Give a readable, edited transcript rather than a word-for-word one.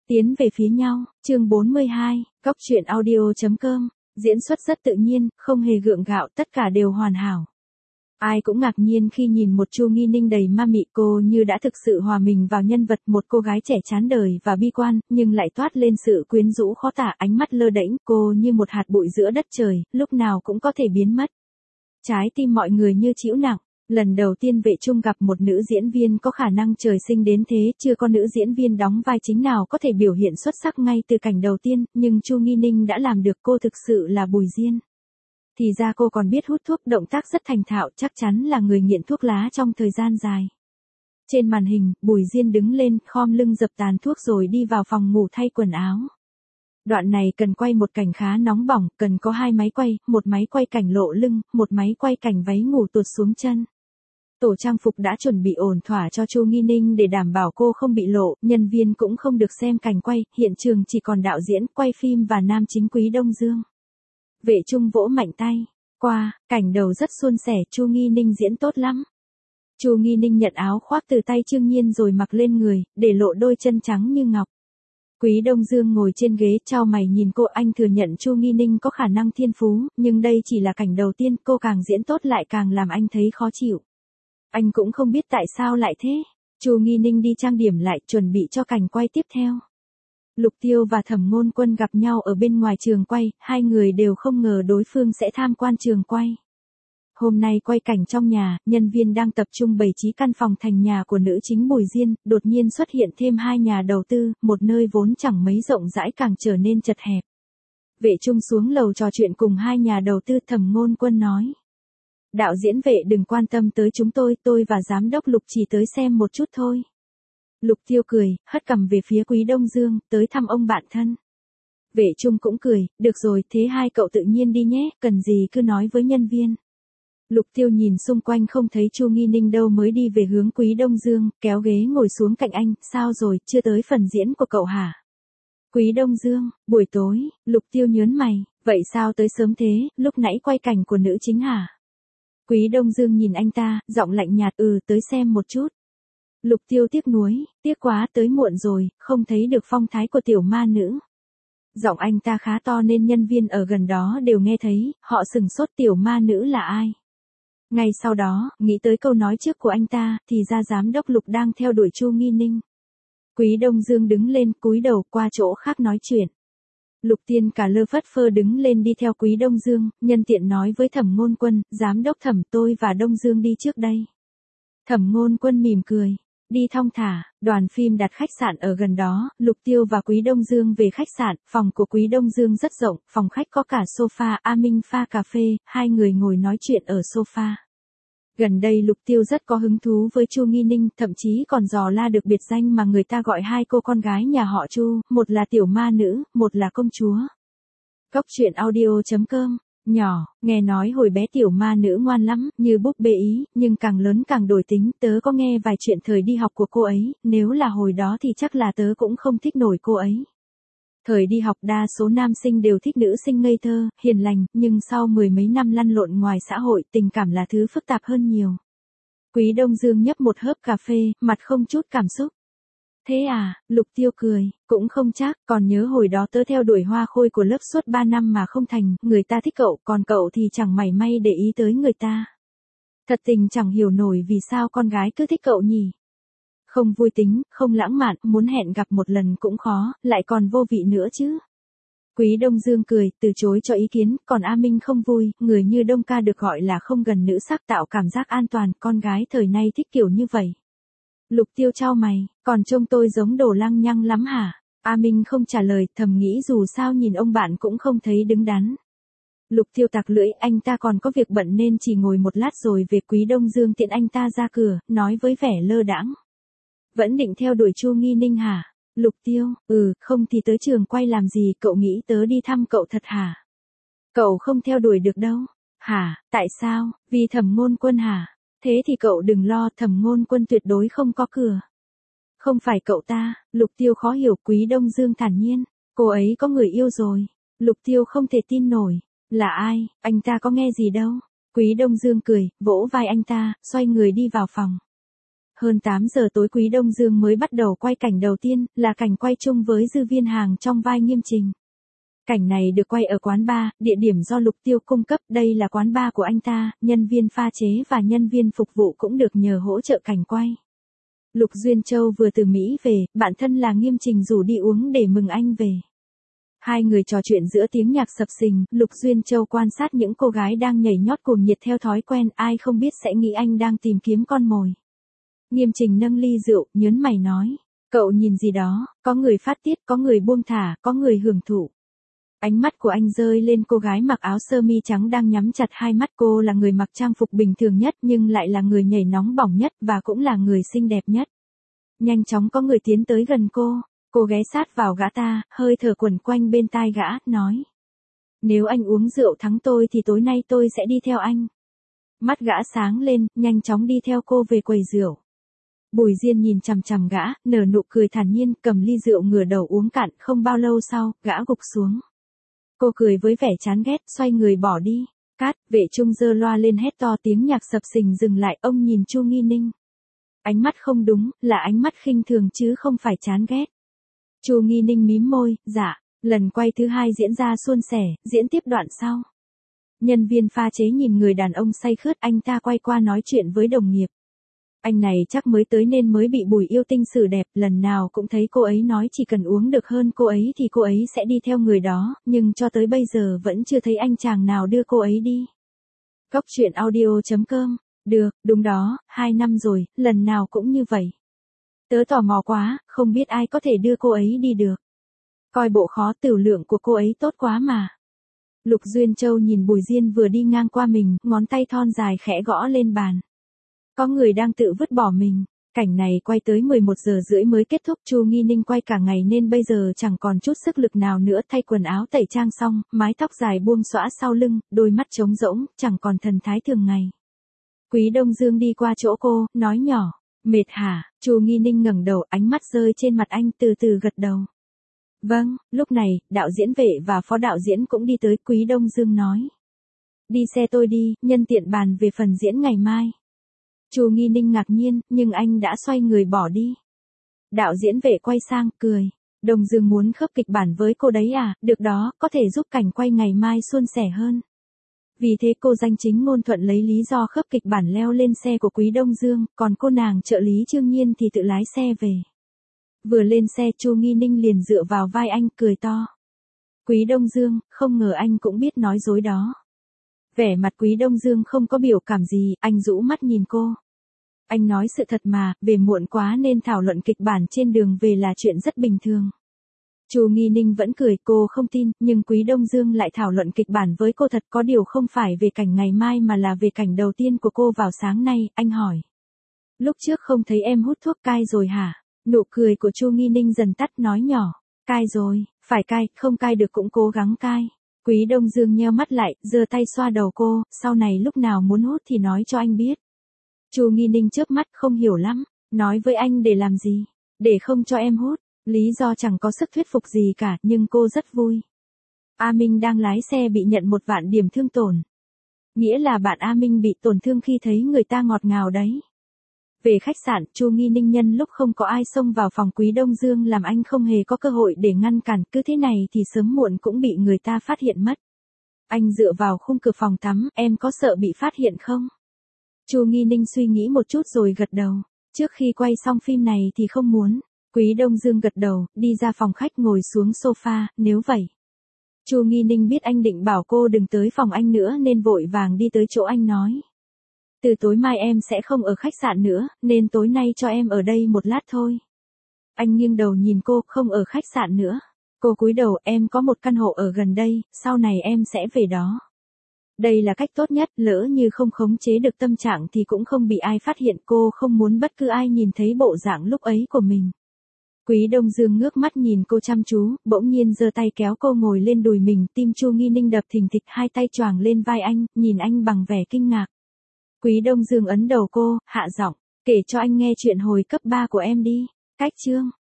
Tiến về phía nhau, chương 42, Góc truyện audio.com, diễn xuất rất tự nhiên, không hề gượng gạo, tất cả đều hoàn hảo. Ai cũng ngạc nhiên khi nhìn một Chu Nghi Ninh đầy ma mị, cô như đã thực sự hòa mình vào nhân vật, một cô gái trẻ chán đời và bi quan, nhưng lại toát lên sự quyến rũ khó tả, ánh mắt lơ đễnh, cô như một hạt bụi giữa đất trời, lúc nào cũng có thể biến mất. Trái tim mọi người như trĩu nặng. Lần đầu tiên Vệ Trung gặp một nữ diễn viên có khả năng trời sinh đến thế, chưa có nữ diễn viên đóng vai chính nào có thể biểu hiện xuất sắc ngay từ cảnh đầu tiên, nhưng Chu Nghi Ninh đã làm được, cô thực sự là Bùi Diên. Thì ra cô còn biết hút thuốc, động tác rất thành thạo, chắc chắn là người nghiện thuốc lá trong thời gian dài. Trên màn hình, Bùi Diên đứng lên, khom lưng dập tàn thuốc rồi đi vào phòng ngủ thay quần áo. Đoạn này cần quay một cảnh khá nóng bỏng, cần có hai máy quay, một máy quay cảnh lộ lưng, một máy quay cảnh váy ngủ tụt xuống chân. Tổ trang phục đã chuẩn bị ổn thỏa cho Chu Nghi Ninh để đảm bảo cô không bị lộ, nhân viên cũng không được xem cảnh quay, hiện trường chỉ còn đạo diễn, quay phim và nam chính Quý Đông Dương. Vệ Trung vỗ mạnh tay, qua, cảnh đầu rất suôn sẻ, Chu Nghi Ninh diễn tốt lắm. Chu Nghi Ninh nhận áo khoác từ tay Trương Nhiên rồi mặc lên người, để lộ đôi chân trắng như ngọc. Quý Đông Dương ngồi trên ghế, chau mày nhìn cô, anh thừa nhận Chu Nghi Ninh có khả năng thiên phú, nhưng đây chỉ là cảnh đầu tiên, cô càng diễn tốt lại càng làm anh thấy khó chịu. Anh cũng không biết tại sao lại thế. Chu Nghi Ninh đi trang điểm lại, chuẩn bị cho cảnh quay tiếp theo. Lục Tiêu và Thẩm Ngôn Quân gặp nhau ở bên ngoài trường quay, hai người đều không ngờ đối phương sẽ tham quan trường quay. Hôm nay quay cảnh trong nhà, nhân viên đang tập trung bày trí căn phòng thành nhà của nữ chính Bùi Diên, đột nhiên xuất hiện thêm hai nhà đầu tư, một nơi vốn chẳng mấy rộng rãi càng trở nên chật hẹp. Vệ Trung xuống lầu trò chuyện cùng hai nhà đầu tư, Thẩm Ngôn Quân nói. Đạo diễn Vệ đừng quan tâm tới chúng tôi và giám đốc Lục chỉ tới xem một chút thôi. Lục Tiêu cười, hất cằm về phía Quý Đông Dương, tới thăm ông bạn thân. Vệ Trung cũng cười, được rồi, thế hai cậu tự nhiên đi nhé, cần gì cứ nói với nhân viên. Lục Tiêu nhìn xung quanh không thấy Chu Nghi Ninh đâu mới đi về hướng Quý Đông Dương, kéo ghế ngồi xuống cạnh anh, sao rồi, chưa tới phần diễn của cậu hả? Quý Đông Dương, buổi tối, Lục Tiêu nhớn mày, vậy sao tới sớm thế, lúc nãy quay cảnh của nữ chính hả? Quý Đông Dương nhìn anh ta, giọng lạnh nhạt, tới xem một chút. Lục Tiêu tiếc nuối, tiếc quá, tới muộn rồi, không thấy được phong thái của tiểu ma nữ. Giọng anh ta khá to nên nhân viên ở gần đó đều nghe thấy, họ sừng sốt, tiểu ma nữ là ai? Ngay sau đó, nghĩ tới câu nói trước của anh ta, thì ra giám đốc Lục đang theo đuổi Chu Nghi Ninh. Quý Đông Dương đứng lên, cúi đầu qua chỗ khác nói chuyện. Lục Tiên cả lơ phất phơ đứng lên đi theo Quý Đông Dương, nhân tiện nói với Thẩm Ngôn Quân, giám đốc Thẩm, tôi và Đông Dương đi trước đây. Thẩm Ngôn Quân mỉm cười, đi thong thả. Đoàn phim đặt khách sạn ở gần đó, Lục Tiêu và Quý Đông Dương về khách sạn, phòng của Quý Đông Dương rất rộng, phòng khách có cả sofa, A Minh pha cà phê, hai người ngồi nói chuyện ở sofa. Gần đây Lục Tiêu rất có hứng thú với Chu Nghi Ninh, thậm chí còn dò la được biệt danh mà người ta gọi hai cô con gái nhà họ Chu, một là tiểu ma nữ, một là công chúa. Góc truyện audio.com, nhỏ, nghe nói hồi bé tiểu ma nữ ngoan lắm, như búp bê Ý, nhưng càng lớn càng đổi tính, tớ có nghe vài chuyện thời đi học của cô ấy, nếu là hồi đó thì chắc là tớ cũng không thích nổi cô ấy. Thời đi học đa số nam sinh đều thích nữ sinh ngây thơ, hiền lành, nhưng sau mười mấy năm lăn lộn ngoài xã hội, tình cảm là thứ phức tạp hơn nhiều. Quý Đông Dương nhấp một hớp cà phê, mặt không chút cảm xúc. Thế à, Lục Tiêu cười, cũng không chắc, còn nhớ hồi đó tớ theo đuổi hoa khôi của lớp suốt 3 năm mà không thành, người ta thích cậu, còn cậu thì chẳng mảy may để ý tới người ta. Thật tình chẳng hiểu nổi vì sao con gái cứ thích cậu nhỉ. Không vui tính, không lãng mạn, muốn hẹn gặp một lần cũng khó, lại còn vô vị nữa chứ. Quý Đông Dương cười, từ chối cho ý kiến, còn A Minh không vui, người như Đông ca được gọi là không gần nữ sắc, tạo cảm giác an toàn, con gái thời nay thích kiểu như vậy. Lục Tiêu chau mày, còn trông tôi giống đồ lăng nhăng lắm hả? A Minh không trả lời, thầm nghĩ dù sao nhìn ông bạn cũng không thấy đứng đắn. Lục Tiêu tặc lưỡi, anh ta còn có việc bận nên chỉ ngồi một lát rồi về. Quý Đông Dương tiện anh ta ra cửa, nói với vẻ lơ đãng. Vẫn định theo đuổi Chu Nghi Ninh hả? Lục Tiêu, không thì tới trường quay làm gì, cậu nghĩ tớ đi thăm cậu thật hả? Cậu không theo đuổi được đâu. Hả, tại sao, vì Thẩm Ngôn Quân hả? Thế thì cậu đừng lo, Thẩm Ngôn Quân tuyệt đối không có cửa. Không phải cậu ta, Lục Tiêu khó hiểu. Quý Đông Dương thản nhiên, cô ấy có người yêu rồi. Lục Tiêu không thể tin nổi, là ai, anh ta có nghe gì đâu. Quý Đông Dương cười, vỗ vai anh ta, xoay người đi vào phòng. Hơn 8 giờ tối Quý Đông Dương mới bắt đầu quay cảnh đầu tiên, là cảnh quay chung với Dư Viên Hàng trong vai Nghiêm Trình. Cảnh này được quay ở quán bar, địa điểm do Lục Tiêu cung cấp, đây là quán bar của anh ta, nhân viên pha chế và nhân viên phục vụ cũng được nhờ hỗ trợ cảnh quay. Lục Duyên Châu vừa từ Mỹ về, bạn thân là Nghiêm Trình rủ đi uống để mừng anh về. Hai người trò chuyện giữa tiếng nhạc sập sình, Lục Duyên Châu quan sát những cô gái đang nhảy nhót cuồng nhiệt theo thói quen, ai không biết sẽ nghĩ anh đang tìm kiếm con mồi. Nghiêm Trình nâng ly rượu, nhớn mày nói, cậu nhìn gì đó, có người phát tiết, có người buông thả, có người hưởng thụ. Ánh mắt của anh rơi lên cô gái mặc áo sơ mi trắng đang nhắm chặt hai mắt, cô là người mặc trang phục bình thường nhất nhưng lại là người nhảy nóng bỏng nhất và cũng là người xinh đẹp nhất. Nhanh chóng có người tiến tới gần cô ghé sát vào gã ta, hơi thở quẩn quanh bên tai gã, nói. Nếu anh uống rượu thắng tôi thì tối nay tôi sẽ đi theo anh. Mắt gã sáng lên, nhanh chóng đi theo cô về quầy rượu. Bùi Diên nhìn chằm chằm gã, nở nụ cười thản nhiên, cầm ly rượu ngửa đầu uống cạn, không bao lâu sau, gã gục xuống. Cô cười với vẻ chán ghét, xoay người bỏ đi. Cát, vệ trung giơ loa lên hét to, tiếng nhạc sập sình dừng lại, ông nhìn Chu Nghi Ninh. Ánh mắt không đúng, là ánh mắt khinh thường chứ không phải chán ghét. Chu Nghi Ninh mím môi, dạ, lần quay thứ hai diễn ra suôn sẻ, diễn tiếp đoạn sau. Nhân viên pha chế nhìn người đàn ông say khướt, anh ta quay qua nói chuyện với đồng nghiệp. Anh này chắc mới tới nên mới bị Bùi yêu tinh xử đẹp, lần nào cũng thấy cô ấy nói chỉ cần uống được hơn cô ấy thì cô ấy sẽ đi theo người đó, nhưng cho tới bây giờ vẫn chưa thấy anh chàng nào đưa cô ấy đi. Cóc truyện audio.com, được, đúng đó, 2 năm rồi, lần nào cũng như vậy. Tớ tò mò quá, không biết ai có thể đưa cô ấy đi được. Coi bộ khó, tiểu lượng của cô ấy tốt quá mà. Lục Duyên Châu nhìn Bùi Diên vừa đi ngang qua mình, ngón tay thon dài khẽ gõ lên bàn. Có người đang tự vứt bỏ mình. Cảnh này quay tới 11 giờ rưỡi mới kết thúc. Chu Nghi Ninh quay cả ngày nên bây giờ chẳng còn chút sức lực nào nữa. Thay quần áo tẩy trang xong, mái tóc dài buông xõa sau lưng, đôi mắt trống rỗng, chẳng còn thần thái thường ngày. Quý Đông Dương đi qua chỗ cô, nói nhỏ, mệt hả? Chu Nghi Ninh ngẩng đầu, ánh mắt rơi trên mặt anh, từ từ gật đầu. Vâng. Lúc này, đạo diễn Vệ và phó đạo diễn cũng đi tới. Quý Đông Dương nói, đi xe tôi đi, nhân tiện bàn về phần diễn ngày mai. Chu Nghi Ninh ngạc nhiên, nhưng anh đã xoay người bỏ đi. Đạo diễn Vệ quay sang, cười. Đông Dương muốn khớp kịch bản với cô đấy à, được đó, có thể giúp cảnh quay ngày mai suôn sẻ hơn. Vì thế cô danh chính ngôn thuận lấy lý do khớp kịch bản leo lên xe của Quý Đông Dương, còn cô nàng trợ lý Trương Nhiên thì tự lái xe về. Vừa lên xe Chu Nghi Ninh liền dựa vào vai anh, cười to. Quý Đông Dương, không ngờ anh cũng biết nói dối đó. Vẻ mặt Quý Đông Dương không có biểu cảm gì, anh rũ mắt nhìn cô. Anh nói sự thật mà, về muộn quá nên thảo luận kịch bản trên đường về là chuyện rất bình thường. Chu Nghi Ninh vẫn cười, cô không tin, nhưng Quý Đông Dương lại thảo luận kịch bản với cô thật, có điều không phải về cảnh ngày mai mà là về cảnh đầu tiên của cô vào sáng nay, anh hỏi. Lúc trước không thấy em hút thuốc cai rồi hả? Nụ cười của Chu Nghi Ninh dần tắt, nói nhỏ, cai rồi, phải cai, không cai được cũng cố gắng cai. Quý Đông Dương nheo mắt lại, giơ tay xoa đầu cô, sau này lúc nào muốn hút thì nói cho anh biết. Chu Nghi Ninh chớp mắt, không hiểu lắm, nói với anh để làm gì? Để không cho em hút, lý do chẳng có sức thuyết phục gì cả, nhưng cô rất vui. A Minh đang lái xe bị nhận 1 vạn điểm thương tổn. Nghĩa là bạn A Minh bị tổn thương khi thấy người ta ngọt ngào đấy. Về khách sạn, Chu Nghi Ninh nhân lúc không có ai xông vào phòng Quý Đông Dương làm anh không hề có cơ hội để ngăn cản, cứ thế này thì sớm muộn cũng bị người ta phát hiện mất. Anh dựa vào khung cửa phòng tắm, em có sợ bị phát hiện không? Chu Nghi Ninh suy nghĩ một chút rồi gật đầu. Trước khi quay xong phim này thì không muốn. Quý Đông Dương gật đầu, đi ra phòng khách ngồi xuống sofa, nếu vậy. Chu Nghi Ninh biết anh định bảo cô đừng tới phòng anh nữa nên vội vàng đi tới chỗ anh nói. Từ tối mai em sẽ không ở khách sạn nữa, nên tối nay cho em ở đây một lát thôi. Anh nghiêng đầu nhìn cô, không ở khách sạn nữa. Cô cúi đầu, em có một căn hộ ở gần đây, sau này em sẽ về đó. Đây là cách tốt nhất, lỡ như không khống chế được tâm trạng thì cũng không bị ai phát hiện, cô không muốn bất cứ ai nhìn thấy bộ dạng lúc ấy của mình. Quý Đông Dương ngước mắt nhìn cô chăm chú, bỗng nhiên giơ tay kéo cô ngồi lên đùi mình, tim Chu Nghi Ninh đập thình thịch, hai tay choàng lên vai anh, nhìn anh bằng vẻ kinh ngạc. Quý Đông Dương ấn đầu cô, hạ giọng, kể cho anh nghe chuyện hồi cấp 3 của em đi. Cách chương